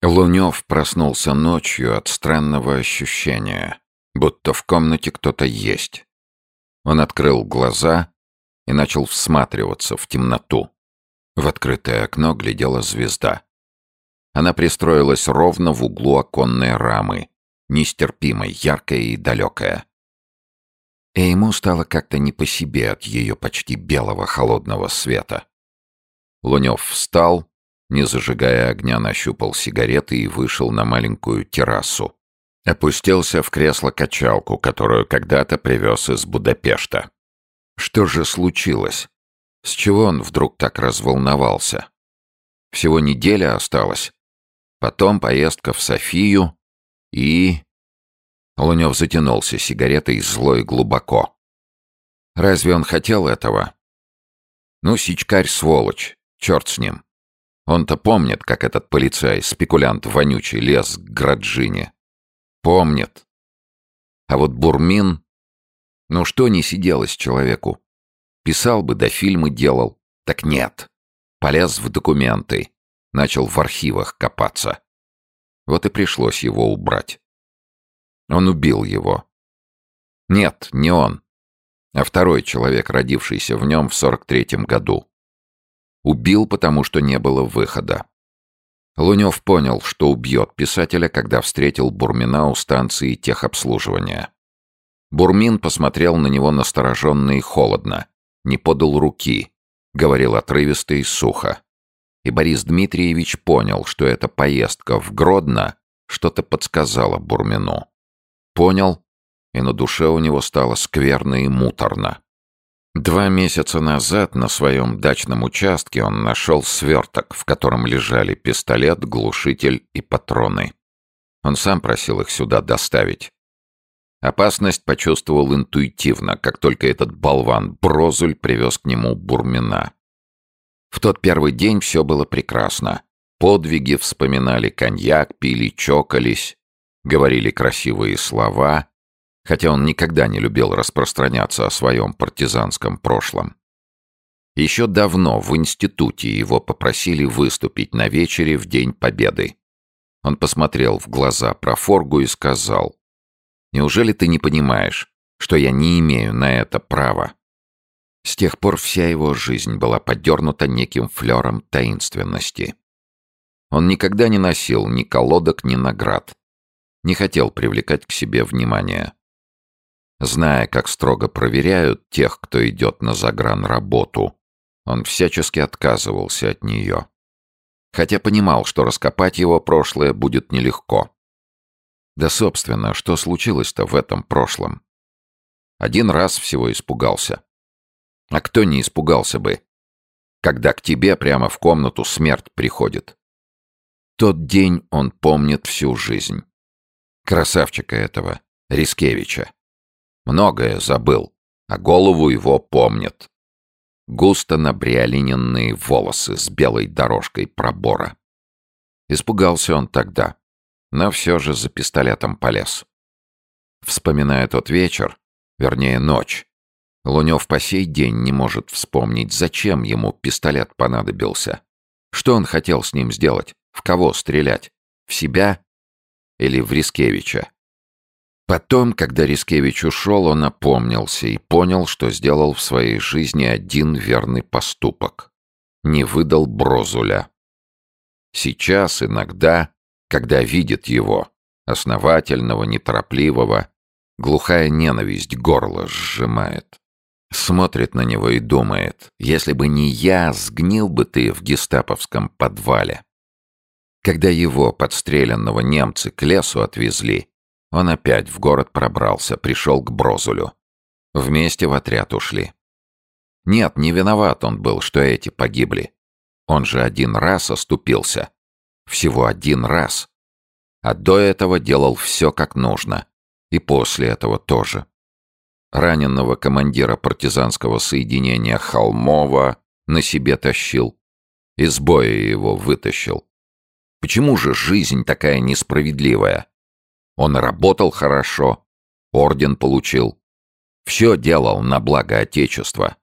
Лунёв проснулся ночью от странного ощущения, будто в комнате кто-то есть. Он открыл глаза и начал всматриваться в темноту. В открытое окно глядела звезда. Она пристроилась ровно в углу оконной рамы, нестерпимой, яркая и далекая. И ему стало как-то не по себе от ее почти белого холодного света. Лунёв встал, не зажигая огня, нащупал сигареты и вышел на маленькую террасу. Опустился в кресло-качалку, которую когда-то привез из Будапешта. Что же случилось? С чего он вдруг так разволновался? Всего неделя осталась. Потом поездка в Софию и... Лунёв затянулся сигаретой зло и глубоко. Разве он хотел этого? Ну, сичкарь сволочь, черт с ним. Он-то помнит, как этот полицай, спекулянт вонючий, лез к Граджине. Помнит. А вот Бурмин... Ну что не сиделось человеку? Писал бы, да фильмы делал. Так нет. Полез в документы. Начал в архивах копаться. Вот и пришлось его убрать. Он убил его. Нет, не он, а второй человек, родившийся в нем в 43-м году. Убил, потому что не было выхода. Лунёв понял, что убьет писателя, когда встретил Бурмина у станции техобслуживания. Бурмин посмотрел на него настороженно и холодно, не подал руки, говорил отрывисто и сухо. И Борис Дмитриевич понял, что эта поездка в Гродно что-то подсказала Бурмину. Понял, и на душе у него стало скверно и муторно. 2 месяца назад на своем дачном участке он нашел сверток, в котором лежали пистолет, глушитель и патроны. Он сам просил их сюда доставить. Опасность почувствовал интуитивно, как только этот болван Брозуль привез к нему Бурмина. В тот первый день все было прекрасно. Подвиги вспоминали, коньяк пили, чокались, говорили красивые слова, хотя он никогда не любил распространяться о своем партизанском прошлом. Еще давно в институте его попросили выступить на вечере в День Победы. Он посмотрел в глаза профоргу и сказал: «Неужели ты не понимаешь, что я не имею на это права?» С тех пор вся его жизнь была подернута неким флером таинственности. Он никогда не носил ни колодок, ни наград. Не хотел привлекать к себе внимание. Зная, как строго проверяют тех, кто идет на загранработу, он всячески отказывался от нее. Хотя понимал, что раскопать его прошлое будет нелегко. Да, собственно, что случилось-то в этом прошлом? Один раз всего испугался. А кто не испугался бы, когда к тебе прямо в комнату смерть приходит? Тот день он помнит всю жизнь. Красавчика этого, Рискевича. Многое забыл, а голову его помнит. Густо набриолиненные волосы с белой дорожкой пробора. Испугался он тогда, но все же за пистолетом полез. Вспоминая тот вечер, вернее ночь, Лунёв по сей день не может вспомнить, зачем ему пистолет понадобился. Что он хотел с ним сделать? В кого стрелять? В себя или в Рискевича? Потом, когда Рискевич ушел, он опомнился и понял, что сделал в своей жизни один верный поступок. Не выдал Брозуля. Сейчас, иногда, когда видит его, основательного, неторопливого, глухая ненависть горло сжимает. Смотрит на него и думает: если бы не я, сгнил бы ты в гестаповском подвале. Когда его, подстреленного, немцы к лесу отвезли, он опять в город пробрался, пришел к Брозулю. Вместе в отряд ушли. Нет, не виноват он был, что эти погибли. Он же один раз оступился. Всего один раз. А до этого делал все как нужно. И после этого тоже. Раненого командира партизанского соединения Холмова на себе тащил. Из боя его вытащил. Почему же жизнь такая несправедливая? Он работал хорошо, орден получил. Все делал на благо Отечества.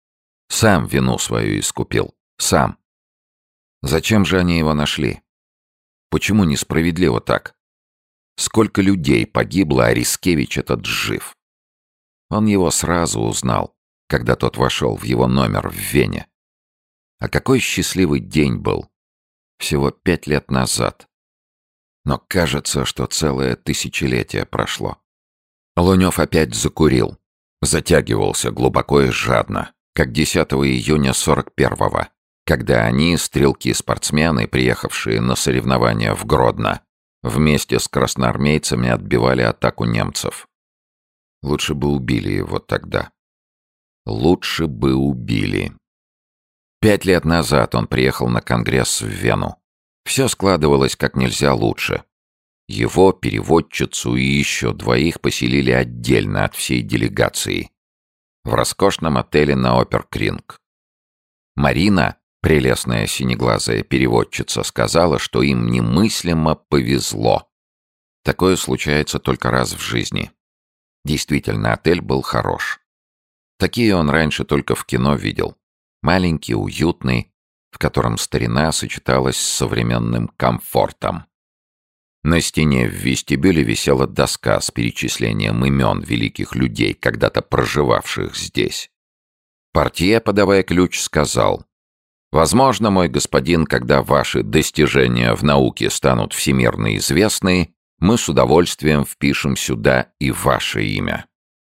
Сам вину свою искупил. Сам. Зачем же они его нашли? Почему несправедливо так? Сколько людей погибло, а Рискевич этот жив? Он его сразу узнал, когда тот вошел в его номер в Вене. А какой счастливый день был! Всего 5 лет назад. Но кажется, что целое тысячелетие прошло. Лунёв опять закурил. Затягивался глубоко и жадно, как 10 июня 41-го, когда они, стрелки-спортсмены, приехавшие на соревнования в Гродно, вместе с красноармейцами отбивали атаку немцев. Лучше бы убили его тогда. Лучше бы убили. 5 лет назад он приехал на конгресс в Вену. Все складывалось как нельзя лучше. Его, переводчицу и еще 2 поселили отдельно от всей делегации. В роскошном отеле на Оперкринг. Марина, прелестная синеглазая переводчица, сказала, что им немыслимо повезло. Такое случается только раз в жизни. Действительно, отель был хорош. Такие он раньше только в кино видел. Маленький, уютный, в котором старина сочеталась с современным комфортом. На стене в вестибюле висела доска с перечислением имен великих людей, когда-то проживавших здесь. Портье, подавая ключ, сказал: «Возможно, мой господин, когда ваши достижения в науке станут всемирно известны, мы с удовольствием впишем сюда и ваше имя».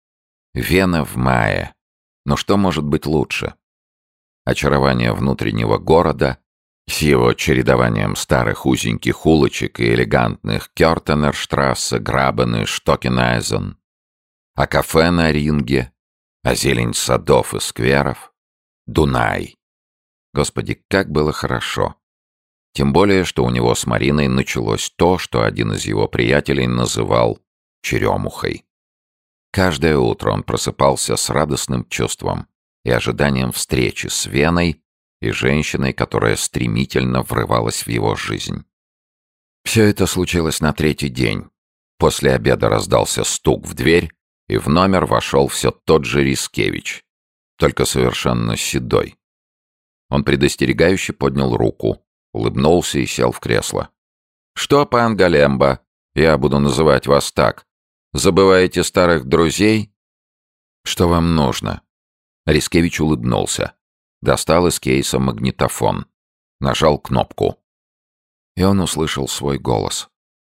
Вена в мае. Но что может быть лучше? Очарование внутреннего города с его чередованием старых узеньких улочек и элегантных Кёртенерштрассе, Грабен и Штокенайзен, а кафе на Ринге, а зелень садов и скверов, Дунай. Господи, как было хорошо. Тем более, что у него с Мариной началось то, что один из его приятелей называл черемухой. Каждое утро он просыпался с радостным чувством и ожиданием встречи с Веной и женщиной, которая стремительно врывалась в его жизнь. Все это случилось на 3-й день. После обеда раздался стук в дверь, и в номер вошел все тот же Рискевич, только совершенно седой. Он предостерегающе поднял руку, улыбнулся и сел в кресло. «Что, пан Галемба, я буду называть вас так, забываете старых друзей?» «Что вам нужно?» Рискевич улыбнулся. Достал из кейса магнитофон. Нажал кнопку. И он услышал свой голос.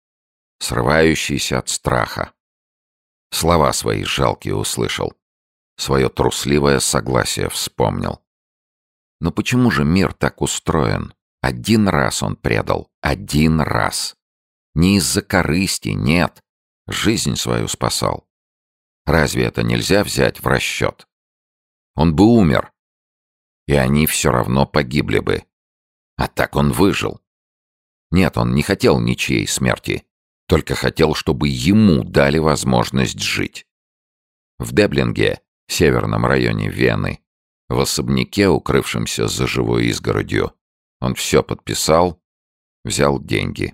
Срывающийся от страха. Слова свои жалкие услышал. Свое трусливое согласие вспомнил. Но почему же мир так устроен? 1 раз он предал. 1 раз. Не из-за корысти, нет. Жизнь свою спасал. Разве это нельзя взять в расчет? Он бы умер. И они все равно погибли бы. А так он выжил. Нет, он не хотел ничьей смерти. Только хотел, чтобы ему дали возможность жить. В Деблинге, северном районе Вены, в особняке, укрывшемся за живой изгородью, он все подписал, взял деньги.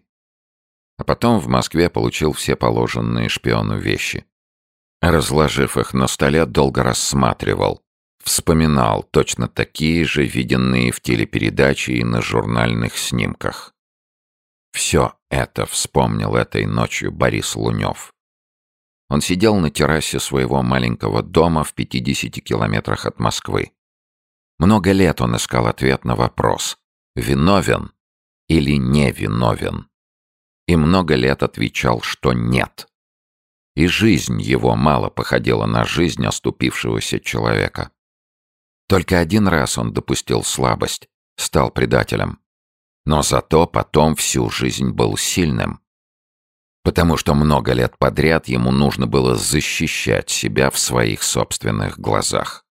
А потом в Москве получил все положенные шпиону вещи. Разложив их на столе, долго рассматривал. Вспоминал точно такие же, виденные в телепередаче и на журнальных снимках. Все это вспомнил этой ночью Борис Лунёв. Он сидел на террасе своего маленького дома в 50 километрах от Москвы. Много лет он искал ответ на вопрос, виновен или не виновен. И много лет отвечал, что нет. И жизнь его мало походила на жизнь оступившегося человека. Только 1 раз он допустил слабость, стал предателем. Но зато потом всю жизнь был сильным. Потому что много лет подряд ему нужно было защищать себя в своих собственных глазах.